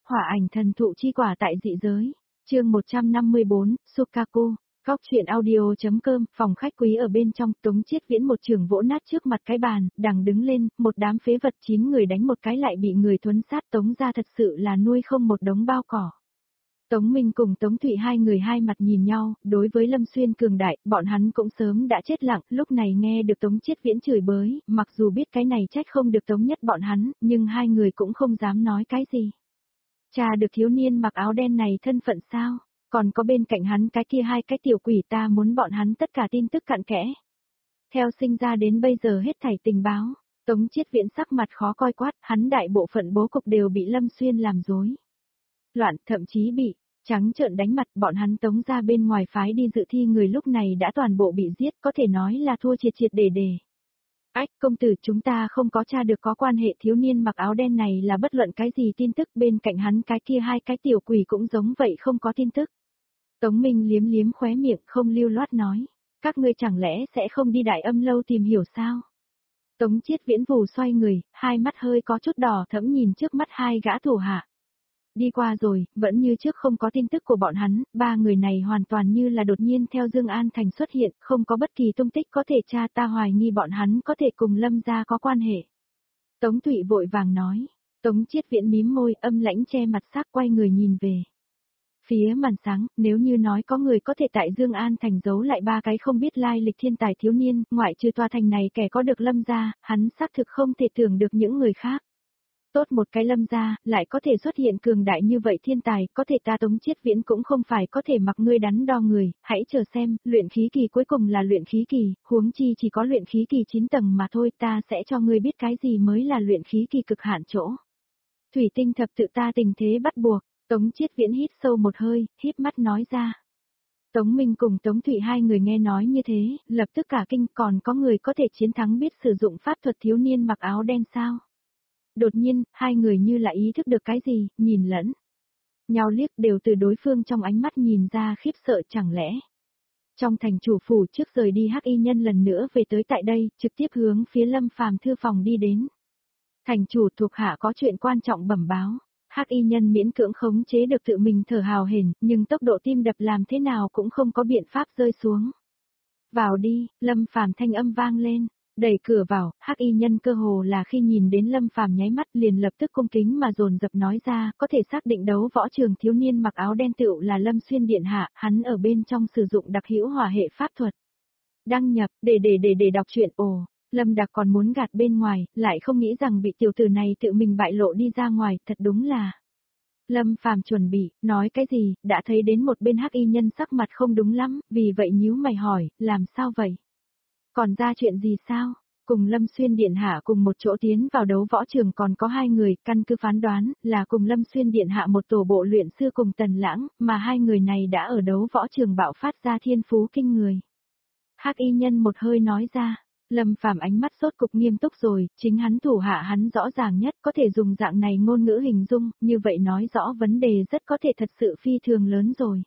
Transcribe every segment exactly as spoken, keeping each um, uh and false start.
Hỏa ảnh thần thụ chi quả tại dị giới. Chương một trăm năm mươi bốn, Sukaku. Góc truyện audio.com, phòng khách quý ở bên trong, Tống Chiết Viễn một trường vỗ nát trước mặt cái bàn, đằng đứng lên, một đám phế vật chín người đánh một cái lại bị người thuấn sát. Tống ra thật sự là nuôi không một đống bao cỏ. Tống Minh cùng Tống Thụy hai người hai mặt nhìn nhau, đối với Lâm Xuyên cường đại, bọn hắn cũng sớm đã chết lặng, lúc này nghe được Tống Chiết Viễn chửi bới, mặc dù biết cái này trách không được Tống Nhất bọn hắn, nhưng hai người cũng không dám nói cái gì. Cha được thiếu niên mặc áo đen này thân phận sao? Còn có bên cạnh hắn cái kia hai cái tiểu quỷ, ta muốn bọn hắn tất cả tin tức cặn kẽ. Theo sinh ra đến bây giờ hết thảy tình báo, Tống Chiết Viễn sắc mặt khó coi quát, hắn đại bộ phận bố cục đều bị Lâm Xuyên làm rối loạn, thậm chí bị trắng trợn đánh mặt. Bọn hắn Tống ra bên ngoài phái đi dự thi người lúc này đã toàn bộ bị giết, có thể nói là thua triệt triệt để để. Ách, công tử, chúng ta không có tra được có quan hệ thiếu niên mặc áo đen này là bất luận cái gì tin tức, bên cạnh hắn cái kia hai cái tiểu quỷ cũng giống vậy không có tin tức. Tống Minh liếm liếm khóe miệng không lưu loát nói, các ngươi chẳng lẽ sẽ không đi Đại Âm lâu tìm hiểu sao? Tống Chiết Viễn vù xoay người, hai mắt hơi có chút đỏ thẫm nhìn trước mắt hai gã thủ hạ. Đi qua rồi, vẫn như trước không có tin tức của bọn hắn, ba người này hoàn toàn như là đột nhiên theo Dương An Thành xuất hiện, không có bất kỳ tung tích có thể tra, ta hoài nghi bọn hắn có thể cùng Lâm gia có quan hệ. Tống Thụy vội vàng nói. Tống Chiết Viễn mím môi, âm lãnh che mặt sắc, quay người nhìn về phía màn sáng, nếu như nói có người có thể tại Dương An Thành giấu lại ba cái không biết lai lịch thiên tài thiếu niên, ngoại trừ tòa thành này kẻ có được Lâm gia, hắn xác thực không thể tưởng được những người khác. Tốt một cái Lâm gia, lại có thể xuất hiện cường đại như vậy thiên tài, có thể ta Tống Chiết Viễn cũng không phải có thể mặc ngươi đắn đo người, hãy chờ xem, luyện khí kỳ cuối cùng là luyện khí kỳ, huống chi chỉ có luyện khí kỳ chín tầng mà thôi, ta sẽ cho ngươi biết cái gì mới là luyện khí kỳ cực hạn chỗ. Thủy tinh thập tự ta tình thế bắt buộc. Tống Chiết Viễn hít sâu một hơi, híp mắt nói ra. Tống Minh cùng Tống Thụy hai người nghe nói như thế, lập tức cả kinh, còn có người có thể chiến thắng biết sử dụng pháp thuật thiếu niên mặc áo đen sao? Đột nhiên, hai người như là ý thức được cái gì, nhìn lẫn nhau liếc, đều từ đối phương trong ánh mắt nhìn ra khiếp sợ. Chẳng lẽ trong thành chủ phủ trước rời đi hắc y nhân lần nữa về tới tại đây, trực tiếp hướng phía Lâm Phàm thư phòng đi đến. Thành chủ thuộc hạ có chuyện quan trọng bẩm báo. Hắc y nhân miễn cưỡng khống chế được tự mình thở hào hển, nhưng tốc độ tim đập làm thế nào cũng không có biện pháp rơi xuống. Vào đi, Lâm Phàm thanh âm vang lên, đẩy cửa vào, Hắc y nhân cơ hồ là khi nhìn đến Lâm Phàm nháy mắt liền lập tức cung kính mà dồn dập nói ra, có thể xác định đấu võ trường thiếu niên mặc áo đen tựu là Lâm Xuyên điện hạ, hắn ở bên trong sử dụng đặc hữu hỏa hệ pháp thuật. Đăng nhập, để để để để đọc truyện. Ồ. Lâm Đạc còn muốn gạt bên ngoài, lại không nghĩ rằng bị tiểu tử này tự mình bại lộ đi ra ngoài, thật đúng là. Lâm Phàm chuẩn bị, nói cái gì, đã thấy đến một bên hắc y nhân sắc mặt không đúng lắm, vì vậy nhíu mày hỏi, làm sao vậy? Còn ra chuyện gì sao? Cùng Lâm Xuyên điện hạ cùng một chỗ tiến vào đấu võ trường còn có hai người, căn cứ phán đoán, là cùng Lâm Xuyên điện hạ một tổ bộ luyện sư cùng Tần Lãng, mà hai người này đã ở đấu võ trường bạo phát ra thiên phú kinh người. Hắc y nhân một hơi nói ra. Lâm Phàm ánh mắt sốt cục nghiêm túc rồi, chính hắn thủ hạ hắn rõ ràng nhất, có thể dùng dạng này ngôn ngữ hình dung, như vậy nói rõ vấn đề rất có thể thật sự phi thường lớn rồi.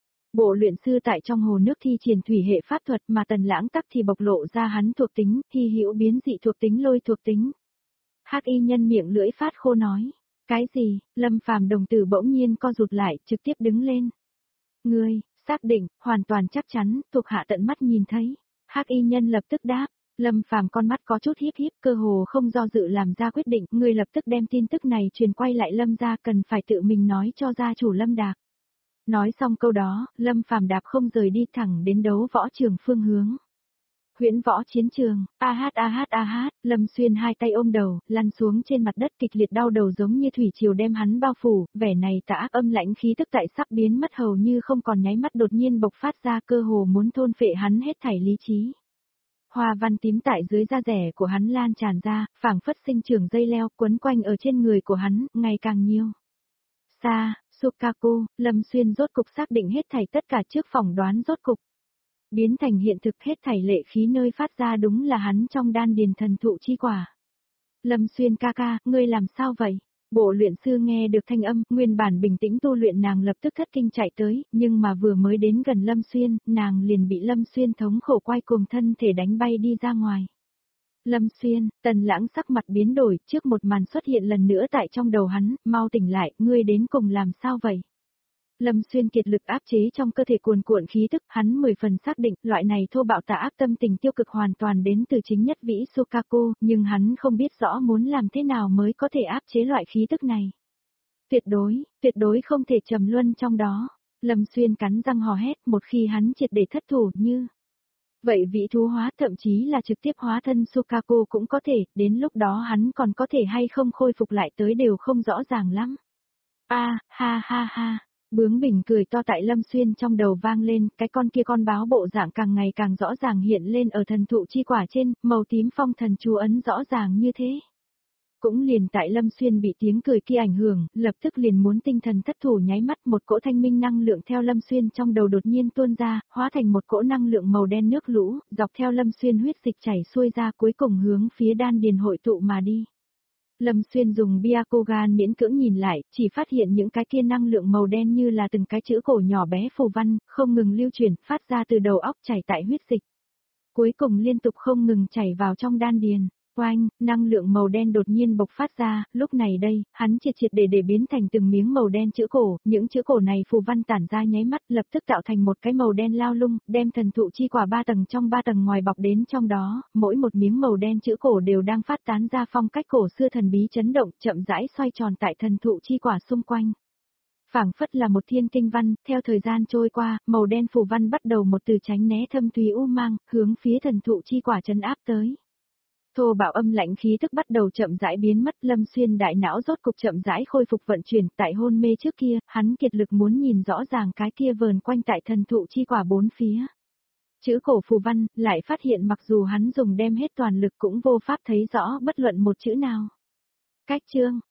Bộ luyện sư tại trong hồ nước thi triển thủy hệ pháp thuật, mà Tần Lãng tắc thì bộc lộ ra hắn thuộc tính, hy hữu biến dị thuộc tính lôi thuộc tính. Hắc y nhân miệng lưỡi phát khô nói, cái gì? Lâm Phàm đồng tử bỗng nhiên co rụt lại, trực tiếp đứng lên. Ngươi, xác định, hoàn toàn chắc chắn, thuộc hạ tận mắt nhìn thấy. Hắc y nhân lập tức đáp. Lâm Phàm con mắt có chút híp híp, cơ hồ không do dự làm ra quyết định, người lập tức đem tin tức này truyền quay lại Lâm gia, cần phải tự mình nói cho gia chủ Lâm Đạc. Nói xong câu đó, Lâm Phàm đạp không rời đi thẳng đến đấu võ trường phương hướng. Huyễn võ chiến trường, a hát a hát a hát, Lâm Xuyên hai tay ôm đầu, lăn xuống trên mặt đất kịch liệt đau đầu giống như thủy triều đem hắn bao phủ, vẻ này tà ác âm lãnh khí tức tại sắp biến mất hầu như không còn nháy mắt đột nhiên bộc phát ra, cơ hồ muốn thôn phệ hắn hết thảy lý trí. Hoa văn tím tại dưới da rẻ của hắn lan tràn ra, phảng phất sinh trưởng dây leo quấn quanh ở trên người của hắn, ngày càng nhiều. Sa, Sukaku, Lâm Xuyên rốt cục xác định hết thảy tất cả trước phỏng đoán rốt cục. Biến thành hiện thực hết thảy lệ khí nơi phát ra đúng là hắn trong đan điền thần thụ chi quả. Lâm Xuyên ca ca, ngươi làm sao vậy? Bộ luyện sư nghe được thanh âm, nguyên bản bình tĩnh tu luyện nàng lập tức thất kinh chạy tới, nhưng mà vừa mới đến gần Lâm Xuyên, nàng liền bị Lâm Xuyên thống khổ quay cuồng thân thể đánh bay đi ra ngoài. Lâm Xuyên, Tần Lãng sắc mặt biến đổi, trước một màn xuất hiện lần nữa tại trong đầu hắn, mau tỉnh lại, ngươi đến cùng làm sao vậy? Lâm Xuyên kiệt lực áp chế trong cơ thể cuồn cuộn khí tức, hắn mười phần xác định, loại này thô bạo tà ác tâm tình tiêu cực hoàn toàn đến từ chính nhất vĩ Sukaku, nhưng hắn không biết rõ muốn làm thế nào mới có thể áp chế loại khí tức này. Tuyệt đối, tuyệt đối không thể trầm luân trong đó. Lâm Xuyên cắn răng hò hét, một khi hắn triệt để thất thủ như vậy vị thú hóa thậm chí là trực tiếp hóa thân Sukaku cũng có thể, đến lúc đó hắn còn có thể hay không khôi phục lại tới đều không rõ ràng lắm. A, ha ha ha. Bướng bỉnh cười to tại Lâm Xuyên trong đầu vang lên, cái con kia con báo bộ dạng càng ngày càng rõ ràng hiện lên ở thần thụ chi quả trên, màu tím phong thần chú ấn rõ ràng như thế. Cũng liền tại Lâm Xuyên bị tiếng cười kia ảnh hưởng, lập tức liền muốn tinh thần thất thủ nháy mắt một cỗ thanh minh năng lượng theo Lâm Xuyên trong đầu đột nhiên tuôn ra, hóa thành một cỗ năng lượng màu đen nước lũ, dọc theo Lâm Xuyên huyết dịch chảy xuôi ra cuối cùng hướng phía đan điền hội tụ mà đi. Lâm Xuyên dùng Byakugan miễn cưỡng nhìn lại, chỉ phát hiện những cái kia năng lượng màu đen như là từng cái chữ cổ nhỏ bé phù văn, không ngừng lưu chuyển, phát ra từ đầu óc chảy tại huyết dịch. Cuối cùng liên tục không ngừng chảy vào trong đan điền. Oanh, năng lượng màu đen đột nhiên bộc phát ra, lúc này đây, hắn triệt triệt để để biến thành từng miếng màu đen chữ cổ, những chữ cổ này phù văn tản ra nháy mắt lập tức tạo thành một cái màu đen lao lung, đem thần thụ chi quả ba tầng trong ba tầng ngoài bọc đến trong đó, mỗi một miếng màu đen chữ cổ đều đang phát tán ra phong cách cổ xưa thần bí chấn động, chậm rãi xoay tròn tại thần thụ chi quả xung quanh. Phảng phất là một thiên kinh văn, theo thời gian trôi qua, màu đen phù văn bắt đầu một từ tránh né thâm thúy u mang, hướng phía thần thụ chi quả trấn áp tới. Thô bạo âm lạnh khí tức bắt đầu chậm rãi biến mất, Lâm Xuyên đại não rốt cục chậm rãi khôi phục vận chuyển, tại hôn mê trước kia, hắn kiệt lực muốn nhìn rõ ràng cái kia vờn quanh tại thần thụ chi quả bốn phía. Chữ cổ phù văn, lại phát hiện mặc dù hắn dùng đem hết toàn lực cũng vô pháp thấy rõ bất luận một chữ nào. Cách chương